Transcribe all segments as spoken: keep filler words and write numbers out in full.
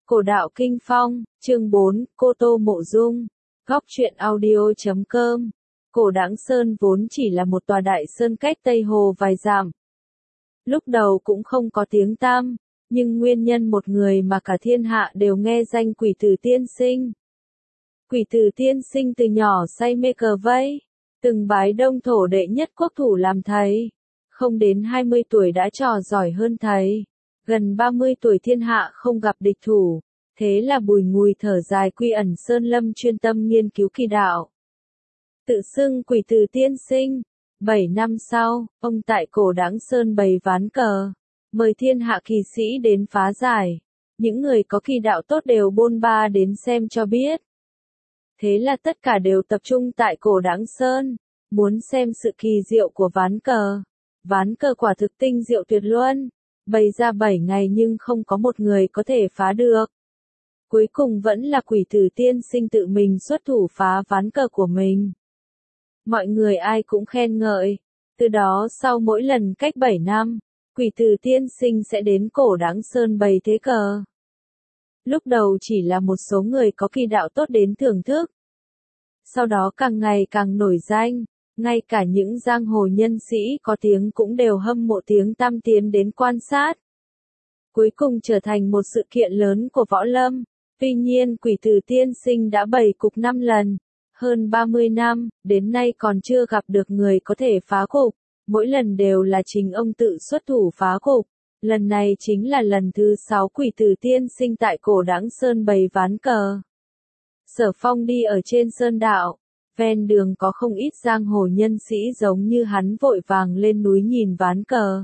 Cổ đạo Kinh Phong, chương bốn, Cô Tô Mộ Dung. Góc truyện audio chấm com. Cổ Đãng Sơn vốn chỉ là một tòa đại sơn cách Tây Hồ vài dặm. Lúc đầu cũng không có tiếng tăm, nhưng nguyên nhân một người mà cả thiên hạ đều nghe danh Quỷ Tử Tiên Sinh. Quỷ Tử Tiên Sinh từ nhỏ say mê cờ vây, từng bái Đông Thổ đệ nhất quốc thủ làm thầy. Không đến hai mươi tuổi đã trò giỏi hơn thầy. Gần ba mươi tuổi thiên hạ không gặp địch thủ, thế là bùi ngùi thở dài quy ẩn sơn lâm chuyên tâm nghiên cứu kỳ đạo. Tự xưng Quỷ Tử Tiên Sinh. Bảy năm sau, ông tại Cổ Đãng Sơn bày ván cờ, mời thiên hạ kỳ sĩ đến phá giải. Những người có kỳ đạo tốt đều bôn ba đến xem cho biết. Thế là tất cả đều tập trung tại Cổ Đãng Sơn, muốn xem sự kỳ diệu của ván cờ. Ván cờ quả thực tinh diệu tuyệt luân. Bày ra bảy ngày nhưng không có một người có thể phá được. Cuối cùng vẫn là Quỷ Tử Tiên Sinh tự mình xuất thủ phá ván cờ của mình. Mọi người ai cũng khen ngợi. Từ đó sau mỗi lần cách bảy năm, Quỷ Tử Tiên Sinh sẽ đến Cổ Đãng Sơn bày thế cờ. Lúc đầu chỉ là một số người có kỳ đạo tốt đến thưởng thức. Sau đó càng ngày càng nổi danh. Ngay cả những giang hồ nhân sĩ có tiếng cũng đều hâm mộ tiếng tăm tiến đến quan sát. Cuối cùng trở thành một sự kiện lớn của võ lâm. Tuy nhiên Quỷ Tử Tiên Sinh đã bày cục năm lần, hơn ba mươi năm, đến nay còn chưa gặp được người có thể phá cục. Mỗi lần đều là chính ông tự xuất thủ phá cục. Lần này chính là lần thứ sáu Quỷ Tử Tiên Sinh tại Cổ Đãng Sơn bày ván cờ. Sở Phong đi ở trên sơn đạo. Ven đường có không ít giang hồ nhân sĩ giống như hắn vội vàng lên núi nhìn ván cờ.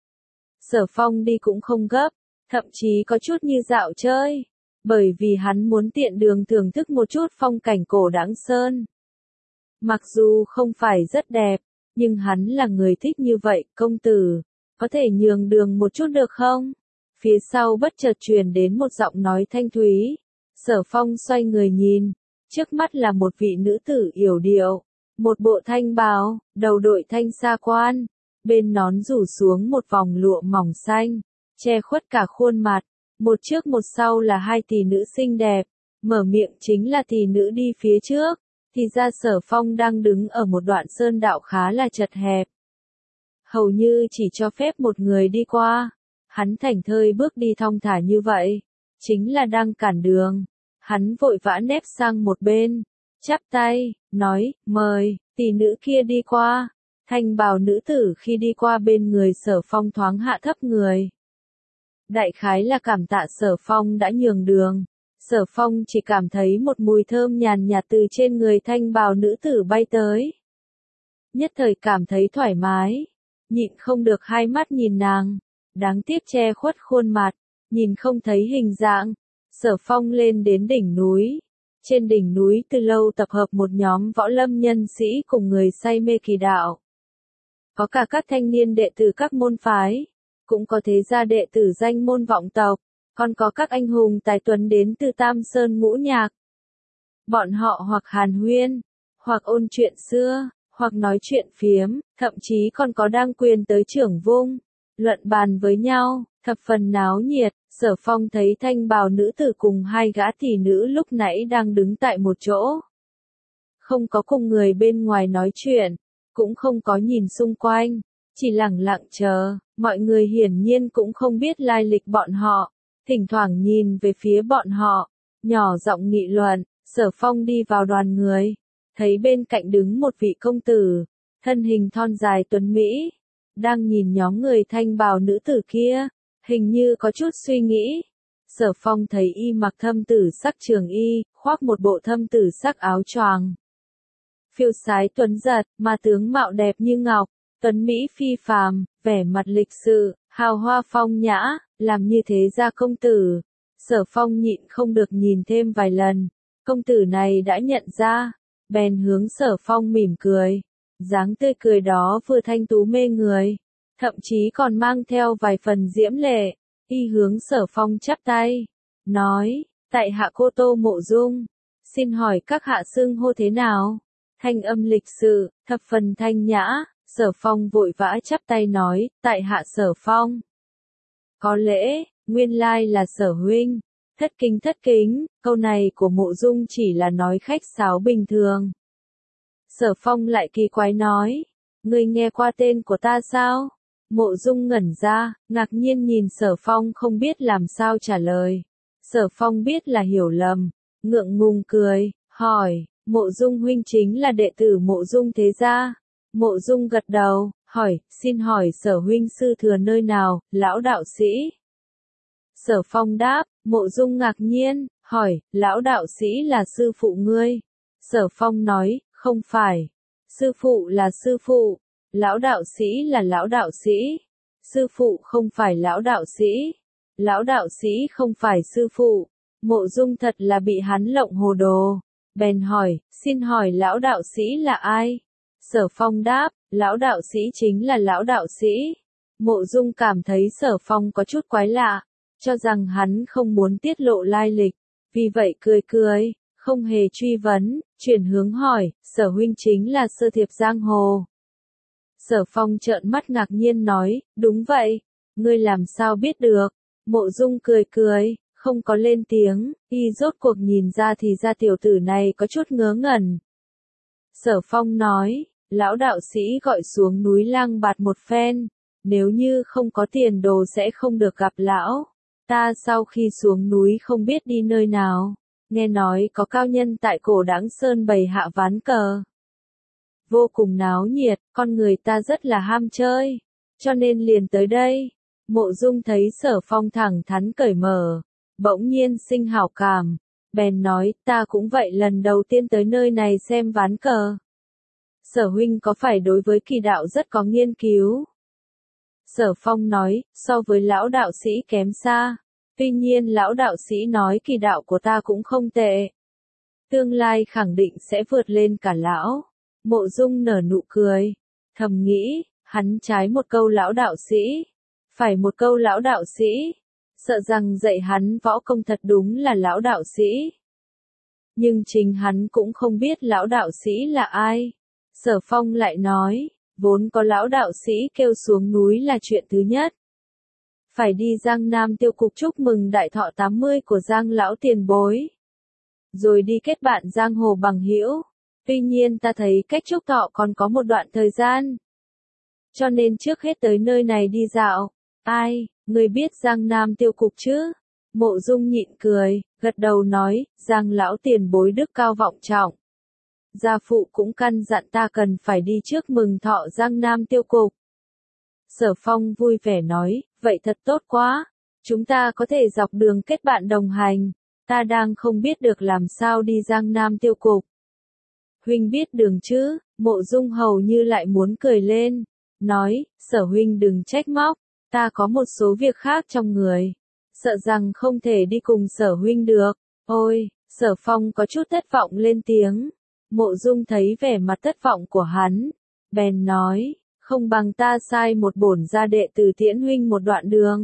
Sở Phong đi cũng không gấp, thậm chí có chút như dạo chơi, bởi vì hắn muốn tiện đường thưởng thức một chút phong cảnh Cổ Đãng Sơn. Mặc dù không phải rất đẹp, nhưng hắn là người thích như vậy, công tử, có thể nhường đường một chút được không? Phía sau bất chợt truyền đến một giọng nói thanh thúy. Sở Phong xoay người nhìn. Trước mắt là một vị nữ tử yểu điệu, một bộ thanh bào, đầu đội thanh sa quan, bên nón rủ xuống một vòng lụa mỏng xanh, che khuất cả khuôn mặt, một trước một sau là hai tỷ nữ xinh đẹp, mở miệng chính là tỷ nữ đi phía trước, thì ra Sở Phong đang đứng ở một đoạn sơn đạo khá là chật hẹp. Hầu như chỉ cho phép một người đi qua, hắn thảnh thơi bước đi thong thả như vậy, chính là đang cản đường. Hắn vội vã nép sang một bên, chắp tay, nói, mời, tỷ nữ kia đi qua. Thanh bào nữ tử khi đi qua bên người Sở Phong thoáng hạ thấp người. Đại khái là cảm tạ Sở Phong đã nhường đường. Sở Phong chỉ cảm thấy một mùi thơm nhàn nhạt từ trên người thanh bào nữ tử bay tới. Nhất thời cảm thấy thoải mái, nhịn không được hai mắt nhìn nàng, đáng tiếc che khuất khuôn mặt, nhìn không thấy hình dạng. Sở Phong lên đến đỉnh núi. Trên đỉnh núi từ lâu tập hợp một nhóm võ lâm nhân sĩ cùng người say mê kỳ đạo. Có cả các thanh niên đệ tử các môn phái, cũng có thế gia đệ tử danh môn vọng tộc, còn có các anh hùng tài tuấn đến từ Tam Sơn ngũ nhạc. Bọn họ hoặc hàn huyên, hoặc ôn chuyện xưa, hoặc nói chuyện phiếm, thậm chí còn có đang quyền tới trưởng vung, luận bàn với nhau, thập phần náo nhiệt. Sở Phong thấy thanh bào nữ tử cùng hai gã tỷ nữ lúc nãy đang đứng tại một chỗ. Không có cùng người bên ngoài nói chuyện, cũng không có nhìn xung quanh, chỉ lặng lặng chờ, mọi người hiển nhiên cũng không biết lai lịch bọn họ, thỉnh thoảng nhìn về phía bọn họ, nhỏ giọng nghị luận. Sở Phong đi vào đoàn người, thấy bên cạnh đứng một vị công tử, thân hình thon dài tuấn mỹ, đang nhìn nhóm người thanh bào nữ tử kia. Hình như có chút suy nghĩ. Sở Phong thấy y mặc thâm tử sắc trường y, khoác một bộ thâm tử sắc áo choàng. Phiêu sái tuấn giật, mà tướng mạo đẹp như ngọc, tuấn mỹ phi phàm, vẻ mặt lịch sự, hào hoa phong nhã, làm như thế ra công tử. Sở Phong nhịn không được nhìn thêm vài lần. Công tử này đã nhận ra, bèn hướng Sở Phong mỉm cười. Dáng tươi cười đó vừa thanh tú mê người, thậm chí còn mang theo vài phần diễm lệ. Y hướng Sở Phong chắp tay, nói, tại hạ Cô Tô Mộ Dung, xin hỏi các hạ xưng hô thế nào? Thanh âm lịch sự, thập phần thanh nhã. Sở Phong vội vã chắp tay nói, tại hạ Sở Phong. Có lễ, nguyên lai là Sở huynh. Thất kính thất kính, câu này của Mộ Dung chỉ là nói khách sáo bình thường. Sở Phong lại kỳ quái nói, ngươi nghe qua tên của ta sao? Mộ Dung ngẩn ra, ngạc nhiên nhìn Sở Phong không biết làm sao trả lời. Sở Phong biết là hiểu lầm, ngượng ngùng cười, hỏi, Mộ Dung huynh chính là đệ tử Mộ Dung thế gia? Mộ Dung gật đầu, hỏi, xin hỏi Sở huynh sư thừa nơi nào, lão đạo sĩ? Sở Phong đáp, Mộ Dung ngạc nhiên, hỏi, lão đạo sĩ là sư phụ ngươi? Sở Phong nói, không phải. Sư phụ là sư phụ, lão đạo sĩ là lão đạo sĩ. Sư phụ không phải lão đạo sĩ. Lão đạo sĩ không phải sư phụ. Mộ Dung thật là bị hắn lộng hồ đồ. Bèn hỏi, xin hỏi lão đạo sĩ là ai? Sở Phong đáp, lão đạo sĩ chính là lão đạo sĩ. Mộ Dung cảm thấy Sở Phong có chút quái lạ, cho rằng hắn không muốn tiết lộ lai lịch, vì vậy cười cười, không hề truy vấn, chuyển hướng hỏi, Sở huynh chính là Sơ Thiệp Giang Hồ. Sở Phong trợn mắt ngạc nhiên nói, đúng vậy, ngươi làm sao biết được? Mộ Dung cười cười, không có lên tiếng, y rốt cuộc nhìn ra thì ra tiểu tử này có chút ngớ ngẩn. Sở Phong nói, lão đạo sĩ gọi xuống núi Lang Bạt một phen, nếu như không có tiền đồ sẽ không được gặp lão. Ta sau khi xuống núi không biết đi nơi nào, nghe nói có cao nhân tại Cổ Đãng Sơn bày hạ ván cờ. Vô cùng náo nhiệt, con người ta rất là ham chơi, cho nên liền tới đây. Mộ Dung thấy Sở Phong thẳng thắn cởi mở, bỗng nhiên sinh hảo cảm, bèn nói, ta cũng vậy lần đầu tiên tới nơi này xem ván cờ. Sở huynh có phải đối với kỳ đạo rất có nghiên cứu? Sở Phong nói, so với lão đạo sĩ kém xa. Tuy nhiên lão đạo sĩ nói kỳ đạo của ta cũng không tệ. Tương lai khẳng định sẽ vượt lên cả lão. Mộ Dung nở nụ cười, thầm nghĩ, hắn trái một câu lão đạo sĩ, phải một câu lão đạo sĩ, sợ rằng dạy hắn võ công thật đúng là lão đạo sĩ. Nhưng chính hắn cũng không biết lão đạo sĩ là ai. Sở Phong lại nói, vốn có lão đạo sĩ kêu xuống núi là chuyện thứ nhất. Phải đi Giang Nam tiêu cục chúc mừng đại thọ tám mươi của Giang lão tiền bối. Rồi đi kết bạn giang hồ bằng hữu. Tuy nhiên ta thấy cách chúc thọ còn có một đoạn thời gian. Cho nên trước hết tới nơi này đi dạo. Ai, người biết Giang Nam tiêu cục chứ? Mộ Dung nhịn cười, gật đầu nói, Giang lão tiền bối đức cao vọng trọng. Gia phụ cũng căn dặn ta cần phải đi trước mừng thọ Giang Nam tiêu cục. Sở Phong vui vẻ nói, vậy thật tốt quá, chúng ta có thể dọc đường kết bạn đồng hành, ta đang không biết được làm sao đi Giang Nam tiêu cục. Huynh biết đường chứ? Mộ Dung hầu như lại muốn cười lên, nói, Sở huynh đừng trách móc, ta có một số việc khác trong người, sợ rằng không thể đi cùng Sở huynh được. Ôi, Sở Phong có chút thất vọng lên tiếng. Mộ Dung thấy vẻ mặt thất vọng của hắn, bèn nói, không bằng ta sai một bổn gia đệ tử tiễn huynh một đoạn đường.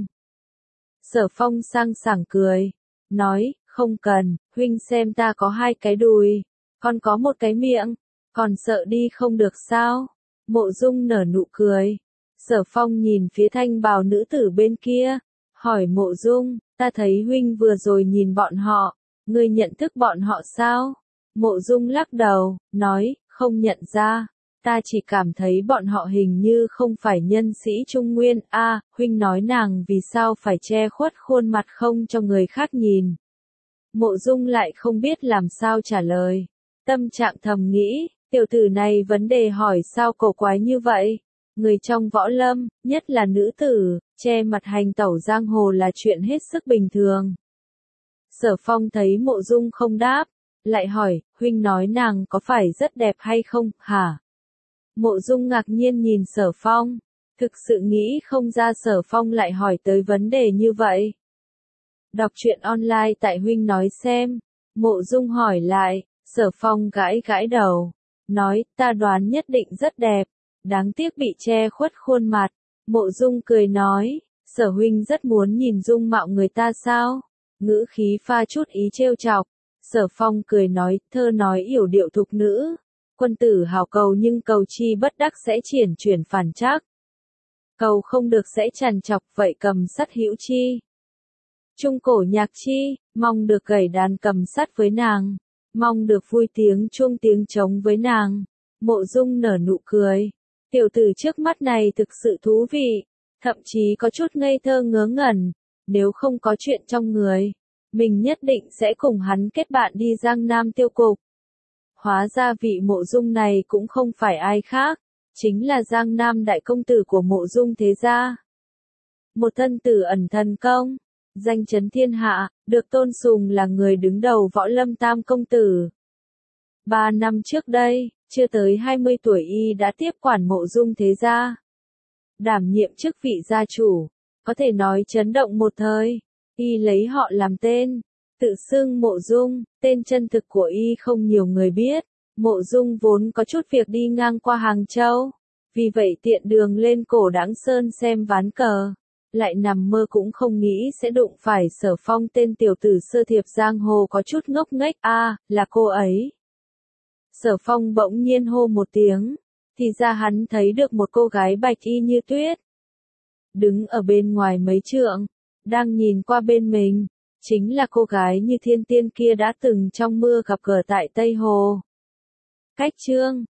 Sở Phong sang sảng cười, nói, không cần, huynh xem ta có hai cái đùi, còn có một cái miệng, còn sợ đi không được sao? Mộ Dung nở nụ cười. Sở Phong nhìn phía thanh bào nữ tử bên kia, hỏi Mộ Dung, ta thấy huynh vừa rồi nhìn bọn họ, ngươi nhận thức bọn họ sao? Mộ Dung lắc đầu, nói, không nhận ra, ta chỉ cảm thấy bọn họ hình như không phải nhân sĩ Trung Nguyên. A, à, huynh nói nàng vì sao phải che khuất khuôn mặt không cho người khác nhìn. Mộ Dung lại không biết làm sao trả lời, tâm trạng thầm nghĩ, tiểu tử này vấn đề hỏi sao cổ quái như vậy. Người trong võ lâm, nhất là nữ tử, che mặt hành tẩu giang hồ là chuyện hết sức bình thường. Sở Phong thấy Mộ Dung không đáp, lại hỏi, huynh nói nàng có phải rất đẹp hay không, hả? Mộ Dung ngạc nhiên nhìn Sở Phong, thực sự nghĩ không ra Sở Phong lại hỏi tới vấn đề như vậy. Đọc truyện online tại huynh nói xem. Mộ Dung hỏi lại, Sở Phong gãi gãi đầu, nói, ta đoán nhất định rất đẹp, đáng tiếc bị che khuất khuôn mặt. Mộ Dung cười nói, Sở huynh rất muốn nhìn dung mạo người ta sao? Ngữ khí pha chút ý trêu chọc. Sở Phong cười nói, thơ nói yểu điệu thục nữ, quân tử hào cầu nhưng cầu chi bất đắc sẽ triển chuyển phản trắc. Cầu không được sẽ trằn trọc, vậy cầm sắt hữu chi. Trung cổ nhạc chi, mong được gảy đàn cầm sắt với nàng, mong được vui tiếng chuông tiếng trống với nàng. Mộ Dung nở nụ cười. Tiểu tử trước mắt này thực sự thú vị, thậm chí có chút ngây thơ ngớ ngẩn. Nếu không có chuyện trong người, mình nhất định sẽ cùng hắn kết bạn đi Giang Nam tiêu cục. Hóa ra vị Mộ Dung này cũng không phải ai khác, chính là Giang Nam đại công tử của Mộ Dung thế gia. Một thân tử ẩn thần công, danh chấn thiên hạ, được tôn sùng là người đứng đầu võ lâm tam công tử. Ba năm trước đây, chưa tới hai mươi tuổi y đã tiếp quản Mộ Dung thế gia, đảm nhiệm chức vị gia chủ, có thể nói chấn động một thời. Y lấy họ làm tên, tự xưng Mộ Dung, tên chân thực của y không nhiều người biết. Mộ Dung vốn có chút việc đi ngang qua Hàng Châu, vì vậy tiện đường lên Cổ Đãng Sơn xem ván cờ, lại nằm mơ cũng không nghĩ sẽ đụng phải Sở Phong, tên tiểu tử sơ thiệp giang hồ có chút ngốc nghếch. A, à, là cô ấy. Sở Phong bỗng nhiên hô một tiếng, thì ra hắn thấy được một cô gái bạch y như tuyết, đứng ở bên ngoài mấy trượng, đang nhìn qua bên mình, chính là cô gái như thiên tiên kia đã từng trong mưa gặp gỡ tại Tây Hồ. Cách chương